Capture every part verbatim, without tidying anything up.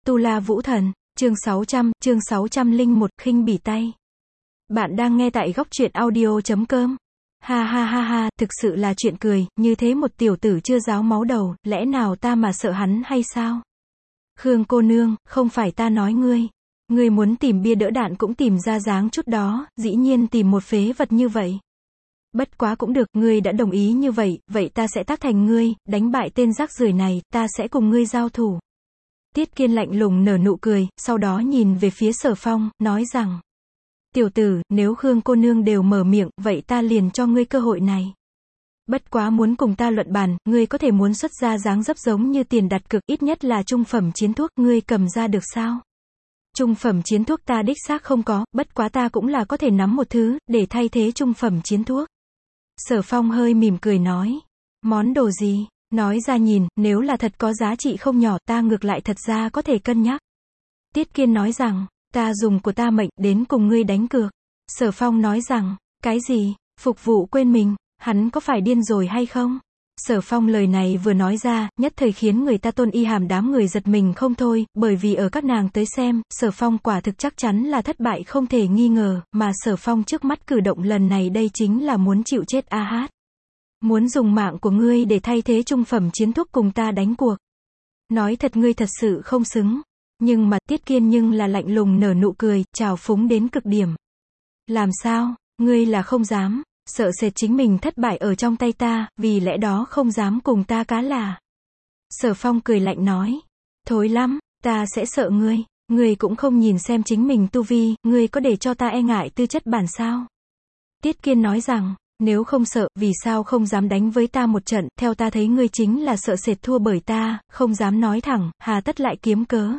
Tu La Vũ Thần, chương sáu trăm, chương sáu trăm lẻ một, khinh bỉ tay. Bạn đang nghe tại góc truyện audio chấm com. Ha ha ha ha, thực sự là chuyện cười, như thế một tiểu tử chưa ráo máu đầu, lẽ nào ta mà sợ hắn hay sao? Khương cô nương, không phải ta nói ngươi. Ngươi muốn tìm bia đỡ đạn cũng tìm ra dáng chút đó, dĩ nhiên tìm một phế vật như vậy. Bất quá cũng được, ngươi đã đồng ý như vậy, vậy ta sẽ tác thành ngươi, đánh bại tên rác rưởi này, ta sẽ cùng ngươi giao thủ. Tiết Kiên lạnh lùng nở nụ cười, sau đó nhìn về phía Sở Phong, nói rằng: Tiểu tử, nếu Khương cô nương đều mở miệng, vậy ta liền cho ngươi cơ hội này. Bất quá muốn cùng ta luận bàn, ngươi có thể muốn xuất ra dáng dấp giống như tiền đặt cược, ít nhất là trung phẩm chiến thuốc, ngươi cầm ra được sao? Trung phẩm chiến thuốc ta đích xác không có, bất quá ta cũng là có thể nắm một thứ, để thay thế trung phẩm chiến thuốc. Sở Phong hơi mỉm cười nói: Món đồ gì? Nói ra nhìn, nếu là thật có giá trị không nhỏ, ta ngược lại thật ra có thể cân nhắc. Tiết Kiên nói rằng: Ta dùng của ta mệnh, đến cùng ngươi đánh cược. Sở Phong nói rằng: Cái gì? Phục vụ quên mình, hắn có phải điên rồi hay không? Sở Phong lời này vừa nói ra, nhất thời khiến người ta Tôn Y Hàm đám người giật mình không thôi, bởi vì ở các nàng tới xem, Sở Phong quả thực chắc chắn là thất bại không thể nghi ngờ, mà Sở Phong trước mắt cử động lần này đây chính là muốn chịu chết a hát. Muốn dùng mạng của ngươi để thay thế trung phẩm chiến thuốc cùng ta đánh cuộc. Nói thật ngươi thật sự không xứng. Nhưng mà Tiết Kiên nhưng là lạnh lùng nở nụ cười, trào phúng đến cực điểm. Làm sao, ngươi là không dám, sợ sệt chính mình thất bại ở trong tay ta, vì lẽ đó không dám cùng ta cá là. Sở Phong cười lạnh nói: Thối lắm, ta sẽ sợ ngươi, ngươi cũng không nhìn xem chính mình tu vi, ngươi có để cho ta e ngại tư chất bản sao? Tiết Kiên nói rằng: Nếu không sợ, vì sao không dám đánh với ta một trận, theo ta thấy ngươi chính là sợ sệt thua bởi ta, không dám nói thẳng, hà tất lại kiếm cớ.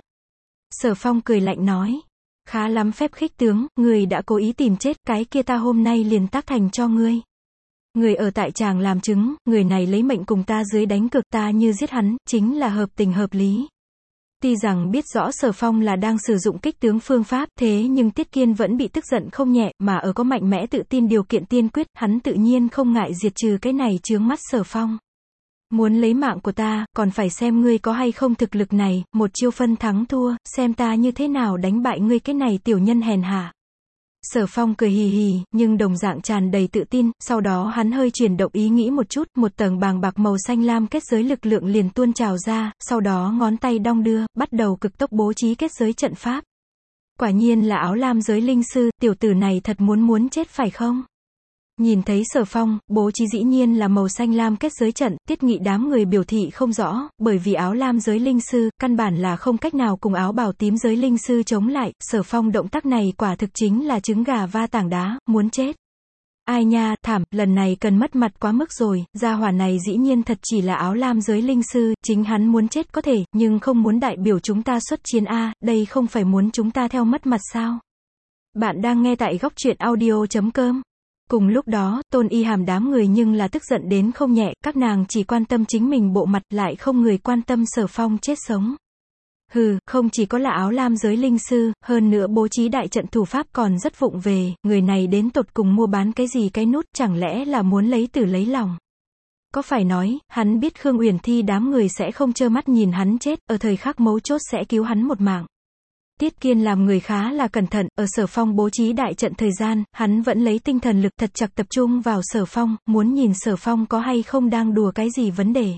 Sở Phong cười lạnh nói: Khá lắm phép khích tướng, ngươi đã cố ý tìm chết, cái kia ta hôm nay liền tác thành cho ngươi. Người ở tại tràng làm chứng, người này lấy mệnh cùng ta dưới đánh cược, ta như giết hắn, chính là hợp tình hợp lý. Tuy rằng biết rõ Sở Phong là đang sử dụng kích tướng phương pháp, thế nhưng Tiết Kiên vẫn bị tức giận không nhẹ, mà ở có mạnh mẽ tự tin điều kiện tiên quyết, hắn tự nhiên không ngại diệt trừ cái này chướng mắt Sở Phong. Muốn lấy mạng của ta, còn phải xem ngươi có hay không thực lực này, một chiêu phân thắng thua, xem ta như thế nào đánh bại ngươi cái này tiểu nhân hèn hạ. Sở Phong cười hì hì, nhưng đồng dạng tràn đầy tự tin, sau đó hắn hơi chuyển động ý nghĩ một chút, một tầng bàng bạc màu xanh lam kết giới lực lượng liền tuôn trào ra, sau đó ngón tay đong đưa, bắt đầu cực tốc bố trí kết giới trận pháp. Quả nhiên là áo lam giới linh sư, tiểu tử này thật muốn muốn chết phải không? Nhìn thấy Sở Phong, bố trí dĩ nhiên là màu xanh lam kết giới trận, Tiết Nghị đám người biểu thị không rõ, bởi vì áo lam giới linh sư, căn bản là không cách nào cùng áo bào tím giới linh sư chống lại, Sở Phong động tác này quả thực chính là trứng gà va tảng đá, muốn chết. Ai nha, thảm, lần này cần mất mặt quá mức rồi, gia hỏa này dĩ nhiên thật chỉ là áo lam giới linh sư, chính hắn muốn chết có thể, nhưng không muốn đại biểu chúng ta xuất chiến a, đây không phải muốn chúng ta theo mất mặt sao? Bạn đang nghe tại góc truyện audio chấm com. Cùng lúc đó, Tôn Y Hàm đám người nhưng là tức giận đến không nhẹ, các nàng chỉ quan tâm chính mình bộ mặt, lại không người quan tâm Sở Phong chết sống. Hừ, không chỉ có là áo lam giới linh sư, hơn nữa bố trí đại trận thủ pháp còn rất vụng về, người này đến tột cùng mua bán cái gì cái nút, chẳng lẽ là muốn lấy tử lấy lòng. Có phải nói, hắn biết Khương Uyển Thi đám người sẽ không trơ mắt nhìn hắn chết, ở thời khắc mấu chốt sẽ cứu hắn một mạng. Tiết Kiên làm người khá là cẩn thận, ở Sở Phong bố trí đại trận thời gian, hắn vẫn lấy tinh thần lực thật chặt tập trung vào Sở Phong, muốn nhìn Sở Phong có hay không đang đùa cái gì vấn đề.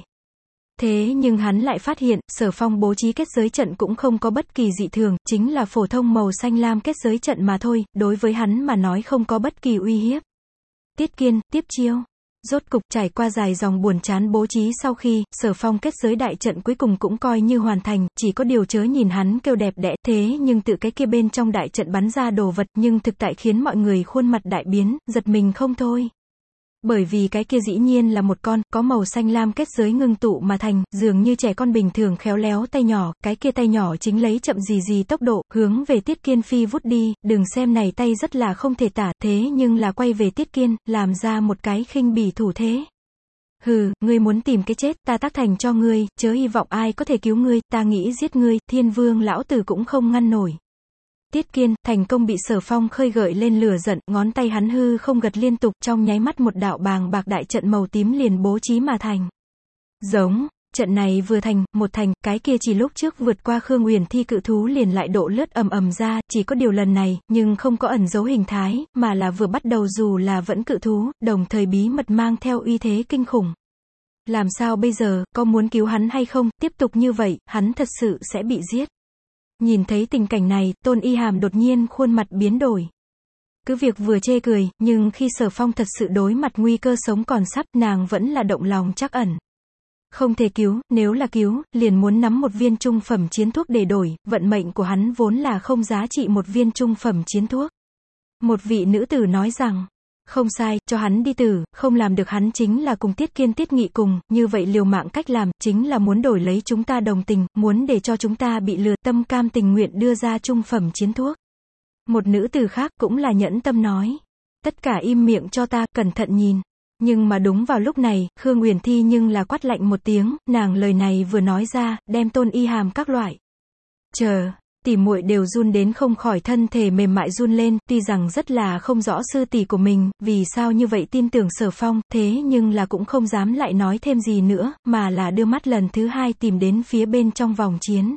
Thế nhưng hắn lại phát hiện, Sở Phong bố trí kết giới trận cũng không có bất kỳ dị thường, chính là phổ thông màu xanh lam kết giới trận mà thôi, đối với hắn mà nói không có bất kỳ uy hiếp. Tiết Kiên, tiếp chiêu. Rốt cục trải qua dài dòng buồn chán bố trí sau khi, Sở Phong kết giới đại trận cuối cùng cũng coi như hoàn thành, chỉ có điều chớ nhìn hắn kêu đẹp đẽ, thế nhưng tự cái kia bên trong đại trận bắn ra đồ vật, nhưng thực tại khiến mọi người khuôn mặt đại biến, giật mình không thôi. Bởi vì cái kia dĩ nhiên là một con, có màu xanh lam kết giới ngưng tụ mà thành, dường như trẻ con bình thường khéo léo tay nhỏ, cái kia tay nhỏ chính lấy chậm gì gì tốc độ, hướng về Tiết Kiên phi vút đi, đừng xem này tay rất là không thể tả, thế nhưng là quay về Tiết Kiên, làm ra một cái khinh bỉ thủ thế. Hừ, ngươi muốn tìm cái chết, ta tác thành cho ngươi, chớ hy vọng ai có thể cứu ngươi, ta nghĩ giết ngươi, Thiên Vương lão tử cũng không ngăn nổi. Tiết Kiên, thành công bị Sở Phong khơi gợi lên lửa giận, ngón tay hắn hư không gật liên tục, trong nháy mắt một đạo bàng bạc đại trận màu tím liền bố trí mà thành. Giống, Trận này vừa thành, một thành, cái kia chỉ lúc trước vượt qua Khương Uyển Thi cự thú liền lại độ lướt ầm ầm ra, chỉ có điều lần này, nhưng không có ẩn dấu hình thái, mà là vừa bắt đầu dù là vẫn cự thú, đồng thời bí mật mang theo uy thế kinh khủng. Làm sao bây giờ, có muốn cứu hắn hay không, tiếp tục như vậy, hắn thật sự sẽ bị giết. Nhìn thấy tình cảnh này, Tôn Y Hàm đột nhiên khuôn mặt biến đổi. Cứ việc vừa chê cười, nhưng khi Sở Phong thật sự đối mặt nguy cơ sống còn sắp, nàng vẫn là động lòng trắc ẩn. Không thể cứu, nếu là cứu, liền muốn nắm một viên trung phẩm chiến thuốc để đổi, vận mệnh của hắn vốn là không giá trị một viên trung phẩm chiến thuốc. Một vị nữ tử nói rằng, không sai, cho hắn đi tử, không làm được hắn chính là cùng Tiết Kiên Tiết Nghị cùng, như vậy liều mạng cách làm, chính là muốn đổi lấy chúng ta đồng tình, muốn để cho chúng ta bị lừa, tâm cam tình nguyện đưa ra trung phẩm chiến thuốc. Một nữ tử khác cũng là nhẫn tâm nói, tất cả im miệng cho ta, cẩn thận nhìn. Nhưng mà đúng vào lúc này, Khương Uyển Thi nhưng là quát lạnh một tiếng, nàng lời này vừa nói ra, đem Tôn Y Hàm các loại. Chờ, tỷ muội đều run đến không khỏi thân thể mềm mại run lên, tuy rằng rất là không rõ sư tỷ của mình, vì sao như vậy tin tưởng Sở Phong, thế nhưng là cũng không dám lại nói thêm gì nữa, mà là đưa mắt lần thứ hai tìm đến phía bên trong vòng chiến.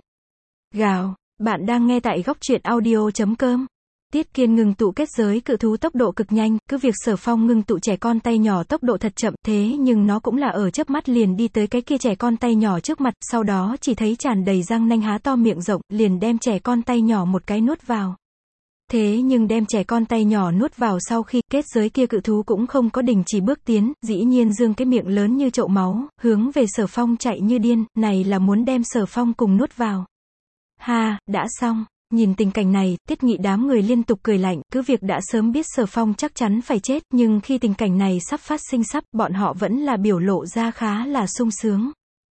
Gào, bạn đang nghe tại góc truyện audio chấm com. Tiết Kiên ngừng tụ kết giới cự thú tốc độ cực nhanh, cứ việc Sở Phong ngừng tụ trẻ con tay nhỏ tốc độ thật chậm, thế nhưng nó cũng là ở chớp mắt liền đi tới cái kia trẻ con tay nhỏ trước mặt, sau đó chỉ thấy tràn đầy răng nanh há to miệng rộng, liền đem trẻ con tay nhỏ một cái nuốt vào. Thế nhưng đem trẻ con tay nhỏ nuốt vào sau khi kết giới kia cự thú cũng không có đình chỉ bước tiến, dĩ nhiên dương cái miệng lớn như chậu máu, hướng về Sở Phong chạy như điên, này là muốn đem Sở Phong cùng nuốt vào. Ha, đã xong. Nhìn tình cảnh này, Tiết Nghị đám người liên tục cười lạnh, cứ việc đã sớm biết Sở Phong chắc chắn phải chết, nhưng khi tình cảnh này sắp phát sinh sắp, bọn họ vẫn là biểu lộ ra khá là sung sướng.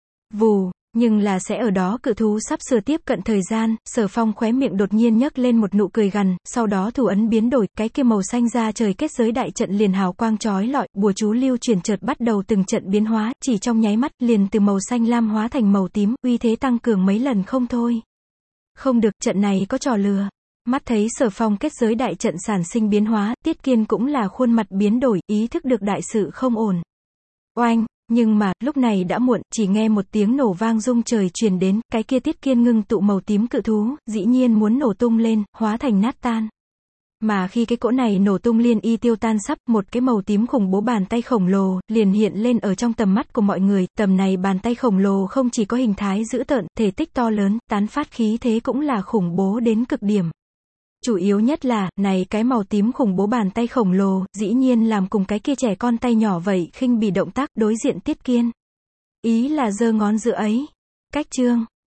Vù, nhưng là sẽ ở đó cự thú sắp sửa tiếp cận thời gian, Sở Phong khóe miệng đột nhiên nhấc lên một nụ cười gằn, sau đó thủ ấn biến đổi, cái kia màu xanh ra trời kết giới đại trận liền hào quang chói lọi, bùa chú lưu chuyển chợt bắt đầu từng trận biến hóa, chỉ trong nháy mắt, liền từ màu xanh lam hóa thành màu tím, uy thế tăng cường mấy lần không thôi. Không được, trận này có trò lừa. Mắt thấy Sở Phong kết giới đại trận sản sinh biến hóa, Tiết Kiên cũng là khuôn mặt biến đổi, ý thức được đại sự không ổn. Oanh, nhưng mà, lúc này đã muộn, chỉ nghe một tiếng nổ vang rung trời truyền đến, cái kia Tiết Kiên ngưng tụ màu tím cự thú, dĩ nhiên muốn nổ tung lên, hóa thành nát tan. Mà khi cái cỗ này nổ tung liên y tiêu tan sắp, một cái màu tím khủng bố bàn tay khổng lồ, liền hiện lên ở trong tầm mắt của mọi người, tầm này bàn tay khổng lồ không chỉ có hình thái dữ tợn, thể tích to lớn, tán phát khí thế cũng là khủng bố đến cực điểm. Chủ yếu nhất là, này cái màu tím khủng bố bàn tay khổng lồ, dĩ nhiên làm cùng cái kia trẻ con tay nhỏ vậy, khinh bỉ động tác đối diện Tiết Kiên. Ý là giơ ngón giữa ấy. Cách chương.